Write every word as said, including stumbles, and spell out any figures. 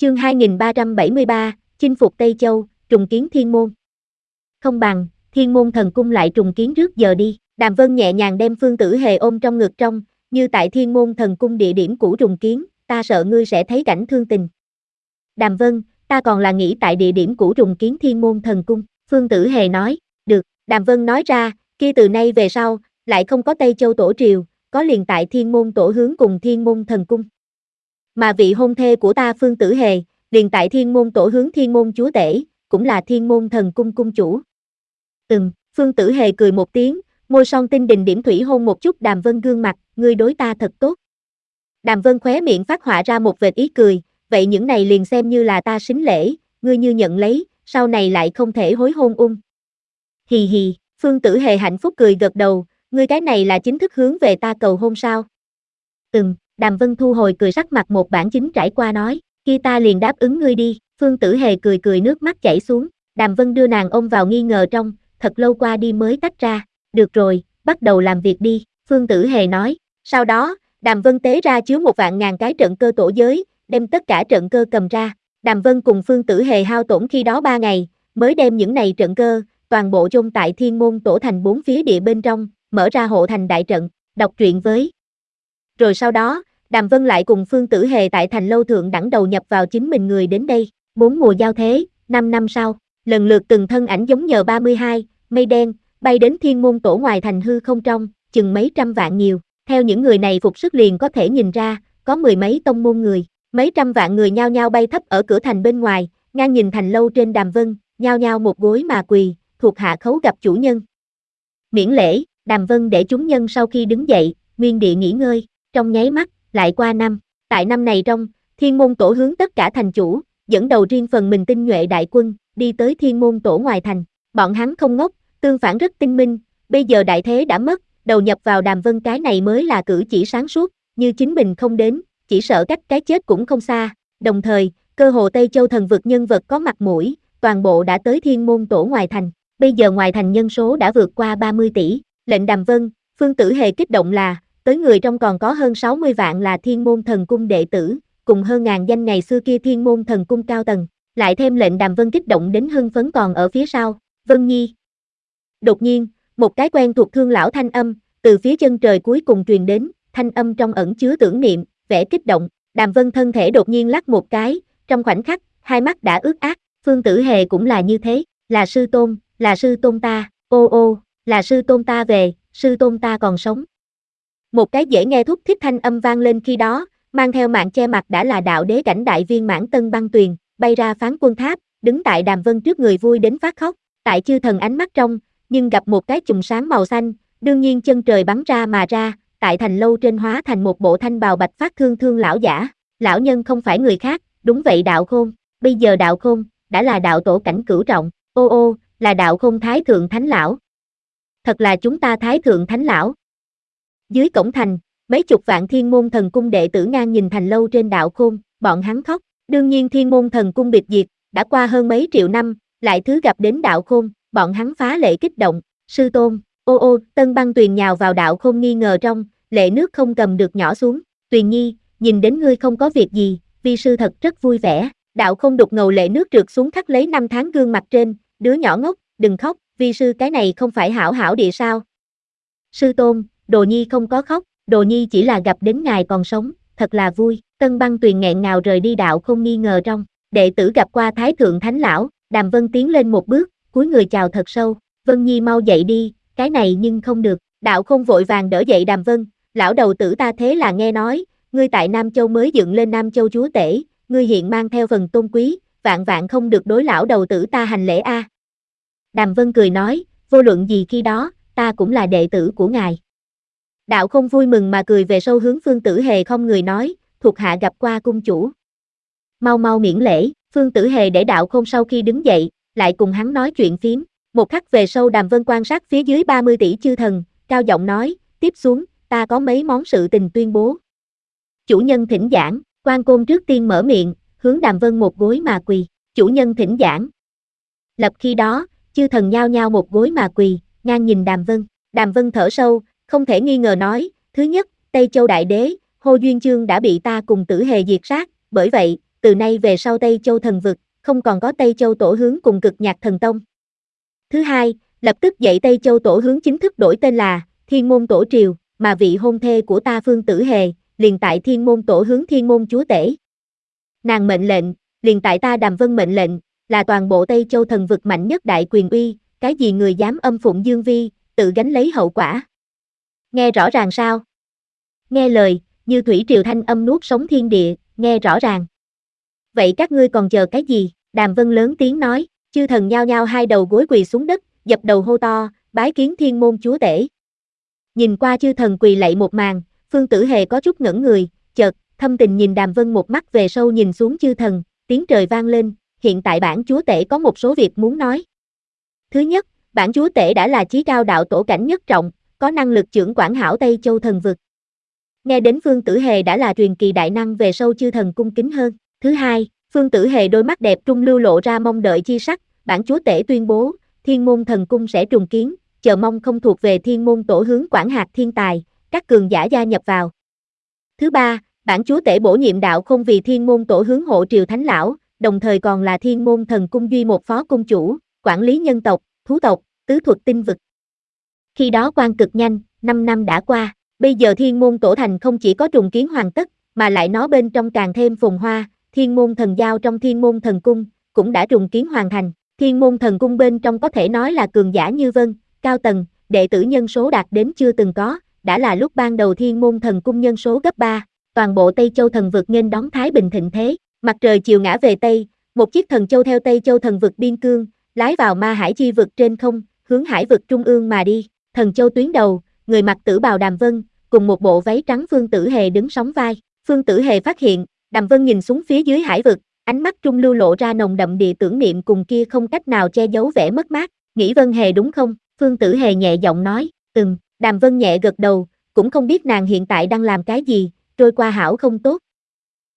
Chương hai nghìn ba trăm bảy mươi ba, chinh phục Tây Châu, trùng kiến thiên môn. Không bằng, thiên môn thần cung lại trùng kiến trước giờ đi. Đàm Vân nhẹ nhàng đem Phương Tử Hề ôm trong ngực trong, như tại thiên môn thần cung địa điểm cũ trùng kiến, ta sợ ngươi sẽ thấy cảnh thương tình. Đàm Vân, ta còn là nghĩ tại địa điểm cũ trùng kiến thiên môn thần cung, Phương Tử Hề nói, được, Đàm Vân nói ra, kia từ nay về sau, lại không có Tây Châu tổ triều, có liền tại thiên môn tổ hướng cùng thiên môn thần cung. Mà vị hôn thê của ta Phương Tử Hề, liền tại thiên môn tổ hướng thiên môn chúa tể, cũng là thiên môn thần cung cung chủ. Ừm, Phương Tử Hề cười một tiếng, môi son tinh đình điểm thủy hôn một chút Đàm Vân gương mặt, ngươi đối ta thật tốt. Đàm Vân khóe miệng phát họa ra một vệt ý cười, vậy những này liền xem như là ta sính lễ, ngươi như nhận lấy, sau này lại không thể hối hôn ung. Hì hì, Phương Tử Hề hạnh phúc cười gật đầu, ngươi cái này là chính thức hướng về ta cầu hôn sao? Ừm, Đàm Vân thu hồi cười sắc mặt một bản chính trải qua nói, kia ta liền đáp ứng ngươi đi, Phương Tử Hề cười cười nước mắt chảy xuống, Đàm Vân đưa nàng ôm vào nghi ngờ trong, thật lâu qua đi mới tách ra, được rồi, bắt đầu làm việc đi, Phương Tử Hề nói, sau đó, Đàm Vân tế ra chứa một vạn ngàn cái trận cơ tổ giới, đem tất cả trận cơ cầm ra, Đàm Vân cùng Phương Tử Hề hao tổn khi đó ba ngày, mới đem những này trận cơ, toàn bộ chôn tại thiên môn tổ thành bốn phía địa bên trong, mở ra hộ thành đại trận, đọc truyện với. Rồi sau đó, Đàm Vân lại cùng Phương Tử Hề tại thành lâu thượng đẳng đầu nhập vào chính mình người đến đây, bốn mùa giao thế, năm năm sau, lần lượt từng thân ảnh giống nhờ ba mươi hai, mây đen, bay đến thiên môn tổ ngoài thành hư không trong, chừng mấy trăm vạn nhiều, theo những người này phục sức liền có thể nhìn ra, có mười mấy tông môn người, mấy trăm vạn người nhao nhao bay thấp ở cửa thành bên ngoài, ngang nhìn thành lâu trên Đàm Vân, nhao nhao một gối mà quỳ, thuộc hạ khấu gặp chủ nhân. Miễn lễ, Đàm Vân để chúng nhân sau khi đứng dậy, nguyên địa nghỉ ngơi, trong nháy mắt, lại qua năm, tại năm này trong, thiên môn tổ hướng tất cả thành chủ, dẫn đầu riêng phần mình tinh nhuệ đại quân, đi tới thiên môn tổ ngoài thành, bọn hắn không ngốc, tương phản rất tinh minh, bây giờ đại thế đã mất, đầu nhập vào Đàm Vân cái này mới là cử chỉ sáng suốt, như chính mình không đến, chỉ sợ cách cái chết cũng không xa, đồng thời, cơ hồ Tây Châu thần vực nhân vật có mặt mũi, toàn bộ đã tới thiên môn tổ ngoài thành, bây giờ ngoài thành nhân số đã vượt qua ba mươi tỷ, lệnh Đàm Vân, Phương Tử Hề kích động là, tới người trong còn có hơn sáu mươi vạn là thiên môn thần cung đệ tử, cùng hơn ngàn danh ngày xưa kia thiên môn thần cung cao tầng, lại thêm lệnh Đàm Vân kích động đến hưng phấn còn ở phía sau, Vân Nhi. Đột nhiên, một cái quen thuộc thương lão thanh âm, từ phía chân trời cuối cùng truyền đến, thanh âm trong ẩn chứa tưởng niệm, vẻ kích động, Đàm Vân thân thể đột nhiên lắc một cái, trong khoảnh khắc, hai mắt đã ướt át, Phương Tử Hề cũng là như thế, là sư tôn, là sư tôn ta, ô ô, là sư tôn ta về, sư tôn ta còn sống. Một cái dễ nghe thúc thiết thanh âm vang lên khi đó, mang theo mạng che mặt đã là đạo đế cảnh đại viên mãn Tân Băng Tuyền, bay ra Phán Quân Tháp, đứng tại Đàm Vân trước người vui đến phát khóc, tại chư thần ánh mắt trong, nhưng gặp một cái chùm sáng màu xanh, đương nhiên chân trời bắn ra mà ra, tại thành lâu trên hóa thành một bộ thanh bào bạch phát thương thương lão giả, lão nhân không phải người khác, đúng vậy Đạo Khôn, bây giờ Đạo Khôn, đã là đạo tổ cảnh cửu trọng, ô ô, là Đạo Khôn Thái Thượng Thánh Lão. Thật là chúng ta Thái Thượng Thánh Lão. Dưới cổng thành, mấy chục vạn thiên môn thần cung đệ tử ngang nhìn thành lâu trên Đạo Khôn, bọn hắn khóc, đương nhiên thiên môn thần cung biệt diệt, đã qua hơn mấy triệu năm, lại thứ gặp đến Đạo Khôn, bọn hắn phá lệ kích động, sư tôn, ô ô, Tân Băng Tuyền nhào vào Đạo Khôn nghi ngờ trong, lệ nước không cầm được nhỏ xuống, Tuyền Nhi, nhìn đến ngươi không có việc gì, vi sư thật rất vui vẻ, Đạo Khôn đục ngầu lệ nước trượt xuống khắc lấy năm tháng gương mặt trên, đứa nhỏ ngốc, đừng khóc, vi sư cái này không phải hảo hảo địa sao. Sư tôn, Đồ Nhi không có khóc, Đồ Nhi chỉ là gặp đến ngài còn sống, thật là vui, Tân Băng Tuyền nghẹn ngào rời đi Đạo Khôn nghi ngờ trong, đệ tử gặp qua Thái Thượng Thánh Lão, Đàm Vân tiến lên một bước, cúi người chào thật sâu, Vân Nhi mau dậy đi, cái này nhưng không được, Đạo Khôn vội vàng đỡ dậy Đàm Vân, lão đầu tử ta thế là nghe nói, ngươi tại Nam Châu mới dựng lên Nam Châu chúa tể, ngươi hiện mang theo phần tôn quý, vạn vạn không được đối lão đầu tử ta hành lễ a. Đàm Vân cười nói, vô luận gì khi đó, ta cũng là đệ tử của ngài. Đạo Khôn vui mừng mà cười về sâu hướng Phương Tử Hề không người nói, thuộc hạ gặp qua cung chủ. Mau mau miễn lễ, Phương Tử Hề để Đạo Khôn sau khi đứng dậy, lại cùng hắn nói chuyện phiếm. Một khắc về sau Đàm Vân quan sát phía dưới ba mươi tỷ chư thần, cao giọng nói, tiếp xuống, ta có mấy món sự tình tuyên bố. Chủ nhân thỉnh giảng, Quan Côn trước tiên mở miệng, hướng Đàm Vân một gối mà quỳ, chủ nhân thỉnh giảng. Lập khi đó, chư thần nhao nhao một gối mà quỳ, ngang nhìn Đàm Vân, Đàm Vân thở sâu, không thể nghi ngờ nói, thứ nhất, Tây Châu Đại Đế, Hồ Duyên Chương đã bị ta cùng Tử Hề diệt sát, bởi vậy, từ nay về sau Tây Châu thần vực, không còn có Tây Châu tổ hướng cùng Cực Nhạc Thần Tông. Thứ hai, lập tức dậy Tây Châu tổ hướng chính thức đổi tên là Thiên Môn Tổ Triều, mà vị hôn thê của ta Phương Tử Hề, liền tại Thiên Môn tổ hướng Thiên Môn chúa tể. Nàng mệnh lệnh, liền tại ta Đàm Vân mệnh lệnh, là toàn bộ Tây Châu thần vực mạnh nhất đại quyền uy, cái gì người dám âm phụng Dương Vi, tự gánh lấy hậu quả. Nghe rõ ràng sao? Nghe lời, như thủy triều thanh âm nuốt sống thiên địa, nghe rõ ràng. Vậy các ngươi còn chờ cái gì? Đàm Vân lớn tiếng nói, chư thần nhao nhao hai đầu gối quỳ xuống đất, dập đầu hô to, bái kiến Thiên Môn chúa tể. Nhìn qua chư thần quỳ lạy một màn, Phương Tử Hề có chút ngẩn người, chợt, thâm tình nhìn Đàm Vân một mắt về sâu nhìn xuống chư thần, tiếng trời vang lên, hiện tại bản chúa tể có một số việc muốn nói. Thứ nhất, bản chúa tể đã là chí cao đạo tổ cảnh nhất trọng, có năng lực trưởng quản hảo Tây Châu thần vực. Nghe đến Phương Tử Hề đã là truyền kỳ đại năng về sâu chư thần cung kính hơn. Thứ hai, Phương Tử Hề đôi mắt đẹp trung lưu lộ ra mong đợi chi sắc, bản chúa tể tuyên bố, Thiên Môn thần cung sẽ trùng kiến, chờ mong không thuộc về Thiên Môn tổ hướng quản hạt thiên tài, các cường giả gia nhập vào. Thứ ba, bản chúa tể bổ nhiệm đạo không vì Thiên Môn tổ hướng hộ triều thánh lão, đồng thời còn là Thiên Môn thần cung duy một phó cung chủ, quản lý nhân tộc, thú tộc, tứ thuật tinh vực. Khi đó quan cực nhanh, năm năm đã qua, bây giờ Thiên Môn tổ thành không chỉ có trùng kiến hoàn tất, mà lại nó bên trong càng thêm phồn hoa, Thiên Môn thần giao trong Thiên Môn thần cung, cũng đã trùng kiến hoàn thành. Thiên Môn thần cung bên trong có thể nói là cường giả như vân, cao tầng, đệ tử nhân số đạt đến chưa từng có, đã là lúc ban đầu Thiên Môn thần cung nhân số gấp ba, toàn bộ Tây Châu thần vực nghênh đón thái bình thịnh thế, mặt trời chiều ngã về Tây, một chiếc thần châu theo Tây Châu thần vực biên cương, lái vào ma hải chi vực trên không, hướng hải vực trung ương mà đi, thần châu tuyến đầu, người mặc tử bào Đàm Vân, cùng một bộ váy trắng Phương Tử Hề đứng sóng vai, Phương Tử Hề phát hiện, Đàm Vân nhìn xuống phía dưới hải vực, ánh mắt trung lưu lộ ra nồng đậm địa tưởng niệm cùng kia không cách nào che giấu vẻ mất mát, nghĩ Vân Hề đúng không? Phương Tử Hề nhẹ giọng nói, ừm, Đàm Vân nhẹ gật đầu, cũng không biết nàng hiện tại đang làm cái gì, trôi qua hảo không tốt,